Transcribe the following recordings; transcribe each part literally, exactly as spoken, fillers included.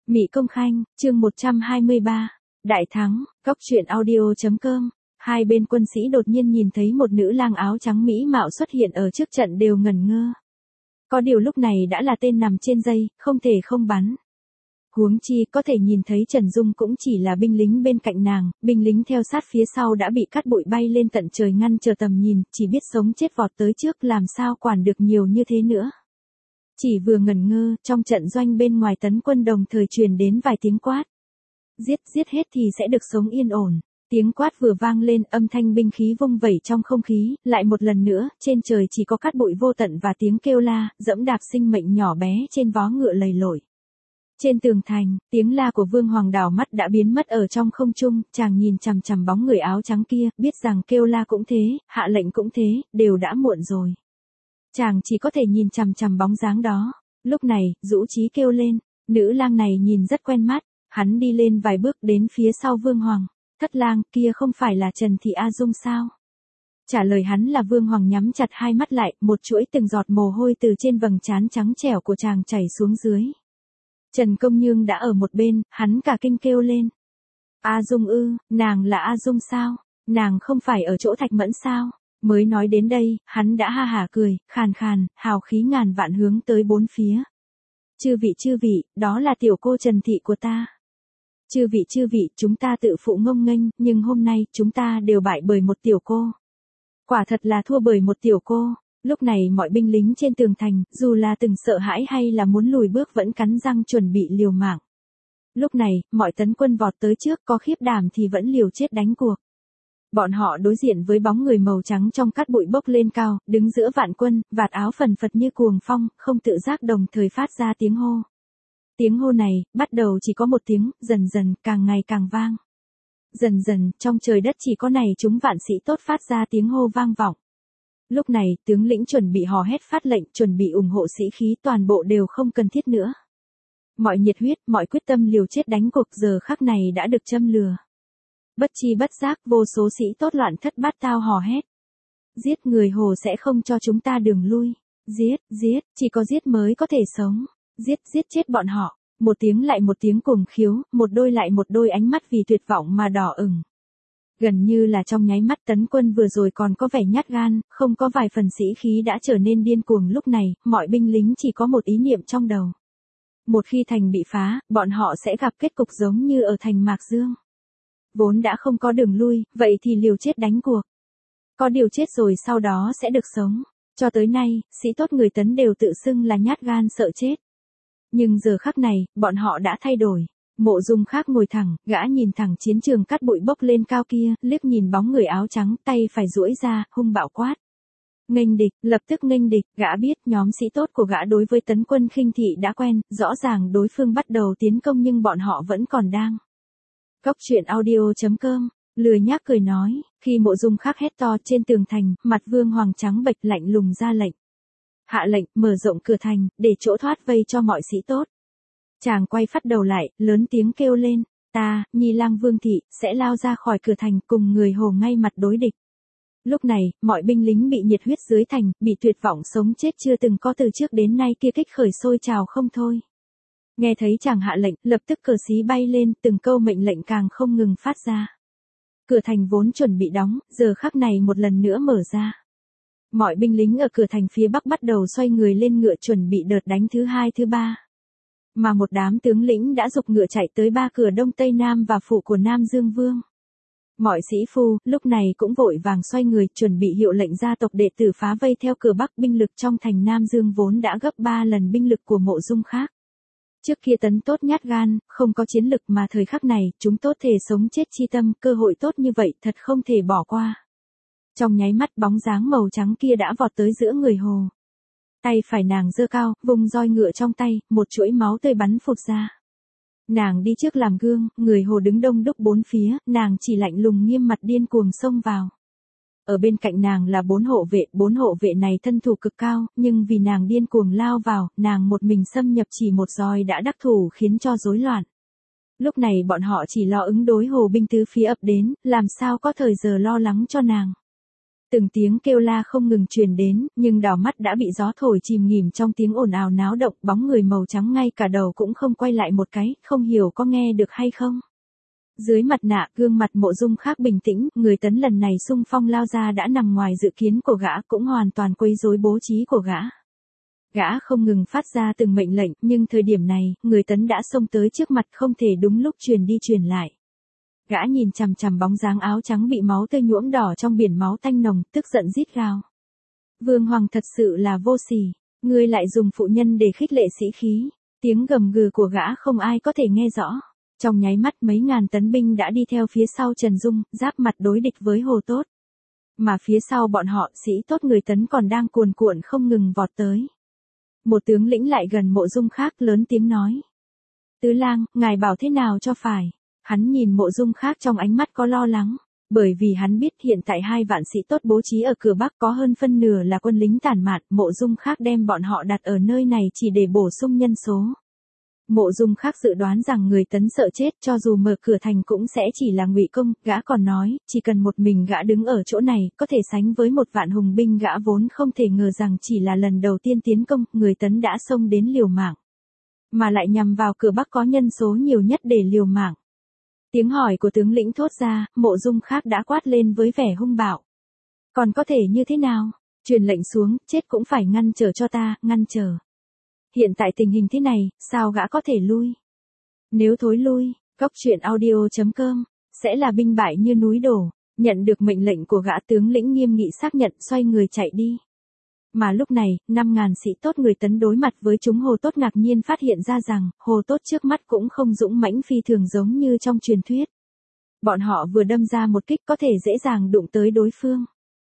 Mị Công Khanh, chương một trăm hai mươi ba. Đại thắng, góc truyện audio chấm com. Hai bên quân sĩ đột nhiên nhìn thấy một nữ lang áo trắng mỹ mạo xuất hiện ở trước trận đều ngẩn ngơ. Có điều lúc này đã là tên nằm trên dây, không thể không bắn. Huống chi có thể nhìn thấy Trần Dung cũng chỉ là binh lính bên cạnh nàng, binh lính theo sát phía sau đã bị cát bụi bay lên tận trời ngăn chờ tầm nhìn, chỉ biết sống chết vọt tới trước làm sao quản được nhiều như thế nữa. Chỉ vừa ngẩn ngơ, trong trận doanh bên ngoài tấn quân đồng thời truyền đến vài tiếng quát. Giết, giết hết thì sẽ được sống yên ổn. Tiếng quát vừa vang lên, âm thanh binh khí vung vẩy trong không khí, lại một lần nữa, trên trời chỉ có cát bụi vô tận và tiếng kêu la, dẫm đạp sinh mệnh nhỏ bé trên vó ngựa lầy lội. Trên tường thành, tiếng la của Vương Hoàng đảo mắt đã biến mất ở trong không trung, chàng nhìn chằm chằm bóng người áo trắng kia, biết rằng kêu la cũng thế, hạ lệnh cũng thế, đều đã muộn rồi. Chàng chỉ có thể nhìn chằm chằm bóng dáng đó. Lúc này, Dũ Chí kêu lên, nữ lang này nhìn rất quen mắt, hắn đi lên vài bước đến phía sau Vương Hoàng. Thất lang, kia không phải là Trần Thị A Dung sao? Trả lời hắn là Vương Hoàng nhắm chặt hai mắt lại, một chuỗi từng giọt mồ hôi từ trên vầng trán trắng trẻo của chàng chảy xuống dưới. Trần Công Nhương đã ở một bên, hắn cả kinh kêu lên. A Dung ư, nàng là A Dung sao? Nàng không phải ở chỗ Thạch Mẫn sao? Mới nói đến đây, hắn đã ha hả cười, khàn khàn, hào khí ngàn vạn hướng tới bốn phía. Chư vị chư vị, đó là tiểu cô Trần Thị của ta. Chư vị chư vị, chúng ta tự phụ ngông nghênh, nhưng hôm nay, chúng ta đều bại bởi một tiểu cô. Quả thật là thua bởi một tiểu cô. Lúc này mọi binh lính trên tường thành, dù là từng sợ hãi hay là muốn lùi bước vẫn cắn răng chuẩn bị liều mạng. Lúc này, mọi tấn quân vọt tới trước, có khiếp đảm thì vẫn liều chết đánh cuộc. Bọn họ đối diện với bóng người màu trắng trong cát bụi bốc lên cao, đứng giữa vạn quân, vạt áo phần phật như cuồng phong, không tự giác đồng thời phát ra tiếng hô. Tiếng hô này, bắt đầu chỉ có một tiếng, dần dần, càng ngày càng vang. Dần dần, trong trời đất chỉ có này chúng vạn sĩ tốt phát ra tiếng hô vang vọng. Lúc này, tướng lĩnh chuẩn bị hò hét phát lệnh, chuẩn bị ủng hộ sĩ khí toàn bộ đều không cần thiết nữa. Mọi nhiệt huyết, mọi quyết tâm liều chết đánh cuộc giờ khắc này đã được châm lừa. Bất chi bất giác, vô số sĩ tốt loạn thất bát tao hò hét. Giết người Hồ sẽ không cho chúng ta đường lui. Giết, giết, chỉ có giết mới có thể sống. Giết, giết chết bọn họ. Một tiếng lại một tiếng cuồng khiếu, một đôi lại một đôi ánh mắt vì tuyệt vọng mà đỏ ửng. Gần như là trong nháy mắt tấn quân vừa rồi còn có vẻ nhát gan, không có vài phần sĩ khí đã trở nên điên cuồng lúc này, mọi binh lính chỉ có một ý niệm trong đầu. Một khi thành bị phá, bọn họ sẽ gặp kết cục giống như ở thành Mạc Dương. Vốn đã không có đường lui, vậy thì liều chết đánh cuộc. Có điều chết rồi sau đó sẽ được sống. Cho tới nay, sĩ tốt người Tấn đều tự xưng là nhát gan sợ chết. Nhưng giờ khắc này, bọn họ đã thay đổi. Mộ Dung Khác ngồi thẳng, gã nhìn thẳng chiến trường cát bụi bốc lên cao kia, liếc nhìn bóng người áo trắng, tay phải duỗi ra, hung bạo quát. Nghênh địch, lập tức nghênh địch, gã biết nhóm sĩ tốt của gã đối với tấn quân khinh thị đã quen, rõ ràng đối phương bắt đầu tiến công nhưng bọn họ vẫn còn đang. Góc truyện audio chấm com, lười nhác cười nói, khi Mộ Dung Khác hét to trên tường thành, mặt Vương Hoàng trắng bệch lạnh lùng ra lệnh. Hạ lệnh, mở rộng cửa thành, để chỗ thoát vây cho mọi sĩ tốt. Chàng quay phát đầu lại, lớn tiếng kêu lên, ta, Nhi Lang Vương Thị, sẽ lao ra khỏi cửa thành cùng người Hồ ngay mặt đối địch. Lúc này, mọi binh lính bị nhiệt huyết dưới thành, bị tuyệt vọng sống chết chưa từng có từ trước đến nay kia kích khởi sôi trào không thôi. Nghe thấy chàng hạ lệnh, lập tức cờ xí bay lên, từng câu mệnh lệnh càng không ngừng phát ra. Cửa thành vốn chuẩn bị đóng, giờ khắc này một lần nữa mở ra. Mọi binh lính ở cửa thành phía bắc bắt đầu xoay người lên ngựa chuẩn bị đợt đánh thứ hai thứ ba. Mà một đám tướng lĩnh đã giục ngựa chạy tới ba cửa đông tây nam và phủ của Nam Dương Vương. Mọi sĩ phu, lúc này cũng vội vàng xoay người chuẩn bị hiệu lệnh gia tộc đệ tử phá vây theo cửa bắc binh lực trong thành Nam Dương vốn đã gấp ba lần binh lực của Mộ Dung Khác. Trước kia Tấn tốt nhát gan, không có chiến lực mà thời khắc này, chúng tốt thể sống chết chi tâm, cơ hội tốt như vậy thật không thể bỏ qua. Trong nháy mắt bóng dáng màu trắng kia đã vọt tới giữa người Hồ. Tay phải nàng giơ cao, vùng roi ngựa trong tay, một chuỗi máu tươi bắn phụt ra. Nàng đi trước làm gương, người Hồ đứng đông đúc bốn phía, nàng chỉ lạnh lùng nghiêm mặt điên cuồng xông vào. Ở bên cạnh nàng là bốn hộ vệ, bốn hộ vệ này thân thủ cực cao, nhưng vì nàng điên cuồng lao vào, nàng một mình xâm nhập chỉ một roi đã đắc thủ khiến cho rối loạn. Lúc này bọn họ chỉ lo ứng đối Hồ binh tứ phía ập đến, làm sao có thời giờ lo lắng cho nàng. Từng tiếng kêu la không ngừng truyền đến, nhưng đảo mắt đã bị gió thổi chìm nghỉm trong tiếng ồn ào náo động, bóng người màu trắng ngay cả đầu cũng không quay lại một cái, không hiểu có nghe được hay không. Dưới mặt nạ, gương mặt Mộ Dung Khác bình tĩnh, người Tấn lần này xung phong lao ra đã nằm ngoài dự kiến của gã, cũng hoàn toàn quấy rối bố trí của gã. Gã không ngừng phát ra từng mệnh lệnh, nhưng thời điểm này, người Tấn đã xông tới trước mặt không thể đúng lúc truyền đi truyền lại. Gã nhìn chằm chằm bóng dáng áo trắng bị máu tươi nhuộm đỏ trong biển máu tanh nồng, tức giận rít gào. Vương Hoàng thật sự là vô sỉ, ngươi lại dùng phụ nhân để khích lệ sĩ khí. Tiếng gầm gừ của gã không ai có thể nghe rõ. Trong nháy mắt mấy ngàn tấn binh đã đi theo phía sau Trần Dung, giáp mặt đối địch với Hồ Tốt. Mà phía sau bọn họ, sĩ tốt người Tấn còn đang cuồn cuộn không ngừng vọt tới. Một tướng lĩnh lại gần Mộ Dung Khác lớn tiếng nói. Tứ lang, ngài bảo thế nào cho phải. Hắn nhìn Mộ Dung Khác trong ánh mắt có lo lắng, bởi vì hắn biết hiện tại hai vạn sĩ tốt bố trí ở cửa Bắc có hơn phân nửa là quân lính tàn mạn, Mộ Dung Khác đem bọn họ đặt ở nơi này chỉ để bổ sung nhân số. Mộ Dung Khác dự đoán rằng người Tấn sợ chết, cho dù mở cửa thành cũng sẽ chỉ là ngụy công, gã còn nói, chỉ cần một mình gã đứng ở chỗ này, có thể sánh với một vạn hùng binh, gã vốn không thể ngờ rằng chỉ là lần đầu tiên tiến công, người Tấn đã xông đến liều mạng. Mà lại nhằm vào cửa Bắc có nhân số nhiều nhất để liều mạng. Tiếng hỏi của tướng lĩnh thốt ra, Mộ Dung Khác đã quát lên với vẻ hung bạo. Còn có thể như thế nào? Truyền lệnh xuống, chết cũng phải ngăn trở cho ta, ngăn trở. Hiện tại tình hình thế này, sao gã có thể lui? Nếu thối lui, góc truyện audio chấm com, sẽ là binh bại như núi đổ. Nhận được mệnh lệnh của gã, tướng lĩnh nghiêm nghị xác nhận, xoay người chạy đi. Mà lúc này, năm ngàn sĩ tốt người Tấn đối mặt với chúng Hồ Tốt ngạc nhiên phát hiện ra rằng, Hồ Tốt trước mắt cũng không dũng mãnh phi thường giống như trong truyền thuyết. Bọn họ vừa đâm ra một kích có thể dễ dàng đụng tới đối phương.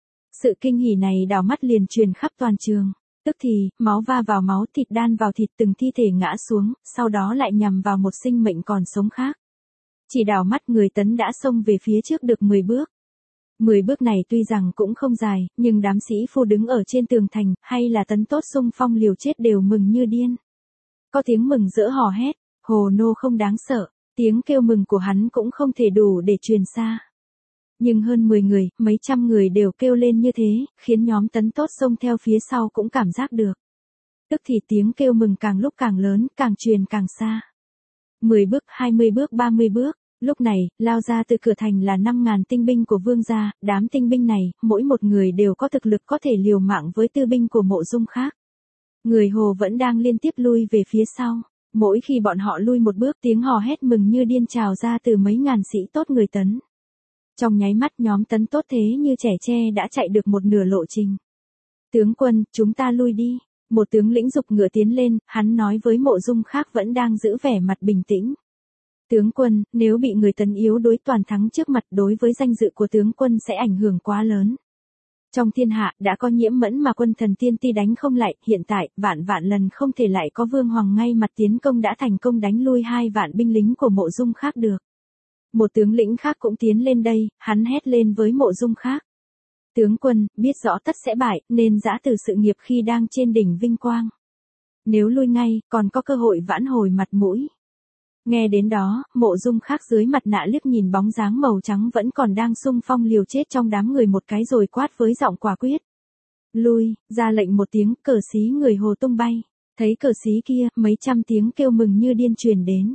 Sự kinh hỉ này đảo mắt liền truyền khắp toàn trường. Tức thì, máu va vào máu, thịt đan vào thịt, từng thi thể ngã xuống, sau đó lại nhằm vào một sinh mệnh còn sống khác. Chỉ đảo mắt người Tấn đã xông về phía trước được mười bước. mười bước này tuy rằng cũng không dài, nhưng đám sĩ phu đứng ở trên tường thành, hay là Tấn tốt xung phong liều chết đều mừng như điên. Có tiếng mừng rỡ hò hét, Hồ Nô không đáng sợ, tiếng kêu mừng của hắn cũng không thể đủ để truyền xa. Nhưng hơn mười người, mấy trăm người đều kêu lên như thế, khiến nhóm Tấn tốt xông theo phía sau cũng cảm giác được. Tức thì tiếng kêu mừng càng lúc càng lớn, càng truyền càng xa. mười bước, hai mươi bước, ba mươi bước. Lúc này, lao ra từ cửa thành là năm ngàn tinh binh của Vương gia, đám tinh binh này, mỗi một người đều có thực lực có thể liều mạng với tư binh của Mộ Dung Khác. Người Hồ vẫn đang liên tiếp lui về phía sau. Mỗi khi bọn họ lui một bước, tiếng hò hét mừng như điên trào ra từ mấy ngàn sĩ tốt người Tấn. Trong nháy mắt nhóm Tấn tốt thế như trẻ tre đã chạy được một nửa lộ trình. Tướng quân, chúng ta lui đi. Một tướng lĩnh giục ngựa tiến lên, hắn nói với Mộ Dung Khác vẫn đang giữ vẻ mặt bình tĩnh. Tướng quân, nếu bị người Tấn yếu đối toàn thắng trước mặt, đối với danh dự của tướng quân sẽ ảnh hưởng quá lớn. Trong thiên hạ, đã có Nhiễm Mẫn mà quân thần tiên ti đánh không lại, hiện tại, vạn vạn lần không thể lại có Vương Hoàng ngay mặt tiến công đã thành công đánh lui hai vạn binh lính của Mộ Dung Khác được. Một tướng lĩnh khác cũng tiến lên đây, hắn hét lên với Mộ Dung Khác. Tướng quân, biết rõ tất sẽ bại, nên giã từ sự nghiệp khi đang trên đỉnh vinh quang. Nếu lui ngay, còn có cơ hội vãn hồi mặt mũi. Nghe đến đó, Mộ Dung Khác dưới mặt nạ liếc nhìn bóng dáng màu trắng vẫn còn đang xung phong liều chết trong đám người một cái rồi quát với giọng quả quyết. Lui, ra lệnh một tiếng, cờ xí người Hồ tung bay. Thấy cờ xí kia, mấy trăm tiếng kêu mừng như điên truyền đến.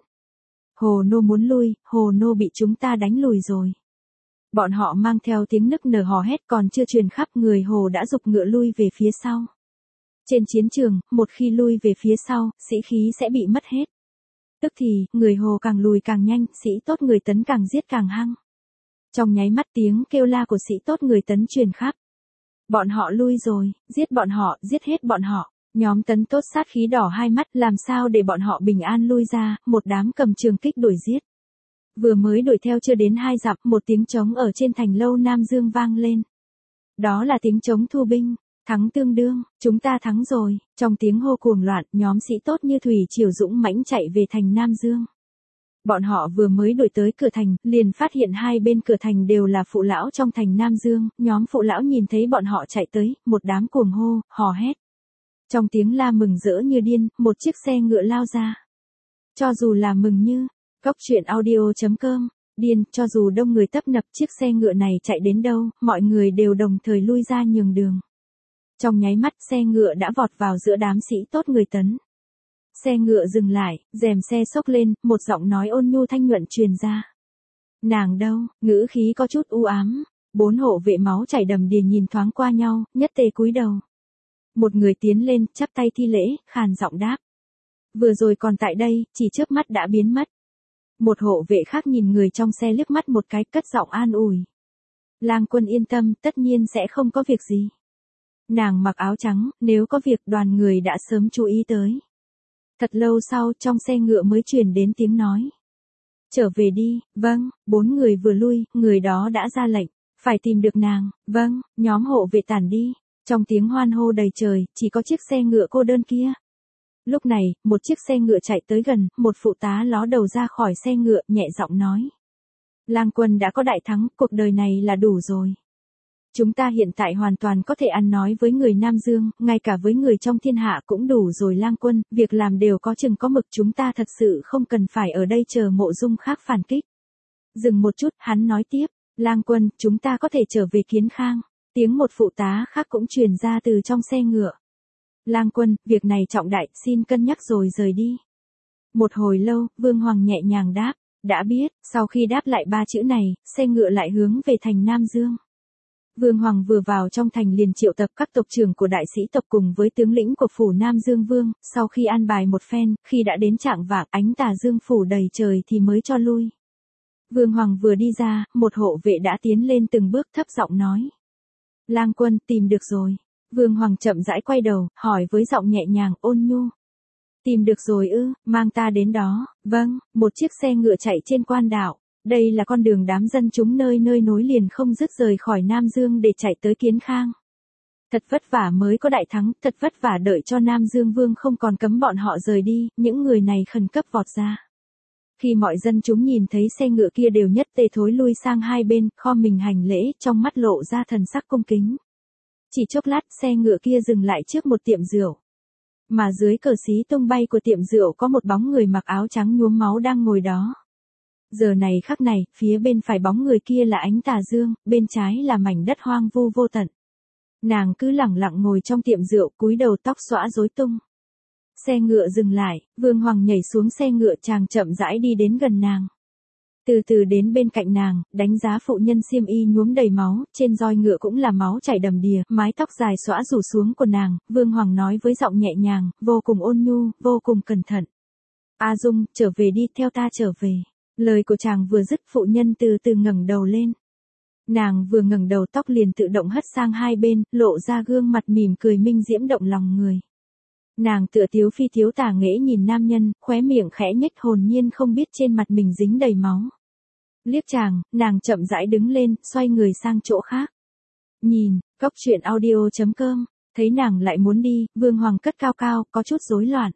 Hồ Nô muốn lui, Hồ Nô bị chúng ta đánh lùi rồi. Bọn họ mang theo tiếng nức nở hò hét còn chưa truyền khắp, người Hồ đã giục ngựa lui về phía sau. Trên chiến trường, một khi lui về phía sau, sĩ khí sẽ bị mất hết. Tức thì, người Hồ càng lùi càng nhanh, sĩ tốt người Tấn càng giết càng hăng. Trong nháy mắt tiếng kêu la của sĩ tốt người Tấn truyền khắp. Bọn họ lui rồi, giết bọn họ, giết hết bọn họ. Nhóm Tấn tốt sát khí đỏ hai mắt, làm sao để bọn họ bình an lui ra, một đám cầm trường kích đuổi giết. Vừa mới đuổi theo chưa đến hai dặm, một tiếng trống ở trên thành lâu Nam Dương vang lên. Đó là tiếng trống thu binh, thắng tương đương, chúng ta thắng rồi. Trong tiếng hô cuồng loạn, nhóm sĩ tốt như thủy triều dũng mãnh chạy về thành Nam Dương. Bọn họ vừa mới đuổi tới cửa thành, liền phát hiện hai bên cửa thành đều là phụ lão trong thành Nam Dương, nhóm phụ lão nhìn thấy bọn họ chạy tới, một đám cuồng hô, hò hét. Trong tiếng la mừng rỡ như điên, một chiếc xe ngựa lao ra. Cho dù là mừng như, góc truyện audio chấm com Điên, cho dù đông người tấp nập chiếc xe ngựa này chạy đến đâu, mọi người đều đồng thời lui ra nhường đường. Trong nháy mắt xe ngựa đã vọt vào giữa đám sĩ tốt người Tấn. Xe ngựa dừng lại, rèm xe xốc lên, một giọng nói ôn nhu thanh nhuận truyền ra. Nàng đâu, ngữ khí có chút u ám. Bốn hộ vệ máu chảy đầm đìa nhìn thoáng qua nhau, nhất tề cúi đầu. Một người tiến lên, chắp tay thi lễ, khàn giọng đáp. Vừa rồi còn tại đây, chỉ chớp mắt đã biến mất. Một hộ vệ khác nhìn người trong xe liếc mắt một cái, cất giọng an ủi. Lang quân yên tâm, tất nhiên sẽ không có việc gì. Nàng mặc áo trắng, nếu có việc đoàn người đã sớm chú ý tới. Thật lâu sau, trong xe ngựa mới truyền đến tiếng nói. Trở về đi, vâng, bốn người vừa lui, người đó đã ra lệnh. Phải tìm được nàng, vâng, nhóm hộ vệ tản đi. Trong tiếng hoan hô đầy trời, chỉ có chiếc xe ngựa cô đơn kia. Lúc này, một chiếc xe ngựa chạy tới gần, một phụ tá ló đầu ra khỏi xe ngựa, nhẹ giọng nói. Lang quân đã có đại thắng, cuộc đời này là đủ rồi. Chúng ta hiện tại hoàn toàn có thể ăn nói với người Nam Dương, ngay cả với người trong thiên hạ cũng đủ rồi Lang quân, việc làm đều có chừng có mực, chúng ta thật sự không cần phải ở đây chờ Mộ Dung khác phản kích. Dừng một chút, hắn nói tiếp. Lang quân, chúng ta có thể trở về Kiến Khang. Tiếng một phụ tá khác cũng truyền ra từ trong xe ngựa. Lang quân, việc này trọng đại, xin cân nhắc rồi rời đi. Một hồi lâu, Vương Hoàng nhẹ nhàng đáp. Đã biết, sau khi đáp lại ba chữ này, xe ngựa lại hướng về thành Nam Dương. Vương Hoàng vừa vào trong thành liền triệu tập các tộc trưởng của đại sĩ tộc cùng với tướng lĩnh của phủ Nam Dương Vương, sau khi an bài một phen, khi đã đến trạng vạng ánh tà dương phủ đầy trời thì mới cho lui. Vương Hoàng vừa đi ra, một hộ vệ đã tiến lên từng bước thấp giọng nói. Lang quân, tìm được rồi. Vương Hoàng chậm rãi quay đầu, hỏi với giọng nhẹ nhàng, ôn nhu. Tìm được rồi ư, mang ta đến đó. Vâng, một chiếc xe ngựa chạy trên quan đạo. Đây là con đường đám dân chúng nơi nơi nối liền không dứt rời khỏi Nam Dương để chạy tới Kiến Khang. Thật vất vả mới có đại thắng, thật vất vả đợi cho Nam Dương Vương không còn cấm bọn họ rời đi, những người này khẩn cấp vọt ra. Khi mọi dân chúng nhìn thấy xe ngựa kia đều nhất tề thối lui sang hai bên, kho mình hành lễ, trong mắt lộ ra thần sắc cung kính. Chỉ chốc lát, xe ngựa kia dừng lại trước một tiệm rượu. Mà dưới cờ xí tung bay của tiệm rượu có một bóng người mặc áo trắng nhuốm máu đang ngồi đó. Giờ này khắc này, phía bên phải bóng người kia là ánh tà dương, bên trái là mảnh đất hoang vu vô tận. Nàng cứ lẳng lặng ngồi trong tiệm rượu, cúi đầu tóc xõa rối tung. Xe ngựa dừng lại, Vương Hoàng nhảy xuống xe ngựa, chàng chậm rãi đi đến gần nàng. Từ từ đến bên cạnh nàng, đánh giá phụ nhân xiêm y nhuốm đầy máu, trên roi ngựa cũng là máu chảy đầm đìa, mái tóc dài xõa rủ xuống của nàng, Vương Hoàng nói với giọng nhẹ nhàng, vô cùng ôn nhu, vô cùng cẩn thận. A Dung, trở về đi, theo ta trở về. Lời của chàng vừa dứt, phụ nhân từ từ ngẩng đầu lên. Nàng vừa ngẩng đầu tóc liền tự động hất sang hai bên, lộ ra gương mặt mỉm cười minh diễm động lòng người. Nàng tựa tiếu phi thiếu tà nghễ nhìn nam nhân, khóe miệng khẽ nhếch, hồn nhiên không biết trên mặt mình dính đầy máu. Liếc chàng, nàng chậm rãi đứng lên, xoay người sang chỗ khác. Nhìn, cốc truyện audio chấm com, thấy nàng lại muốn đi, Vương Hoàng cất cao cao, có chút rối loạn.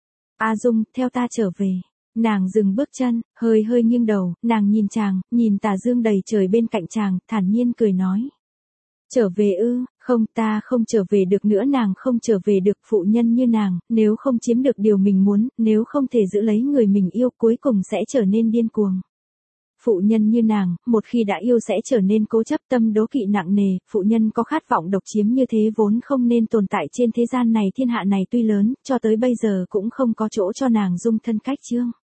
A Dung, theo ta trở về. Nàng dừng bước chân, hơi hơi nghiêng đầu, nàng nhìn chàng, nhìn tà dương đầy trời bên cạnh chàng, thản nhiên cười nói. Trở về ư, không, ta không trở về được nữa, nàng không trở về được, phụ nhân như nàng, nếu không chiếm được điều mình muốn, nếu không thể giữ lấy người mình yêu, cuối cùng sẽ trở nên điên cuồng. Phụ nhân như nàng, một khi đã yêu sẽ trở nên cố chấp, tâm đố kỵ nặng nề, phụ nhân có khát vọng độc chiếm như thế vốn không nên tồn tại trên thế gian này, thiên hạ này tuy lớn, cho tới bây giờ cũng không có chỗ cho nàng dung thân cách chương.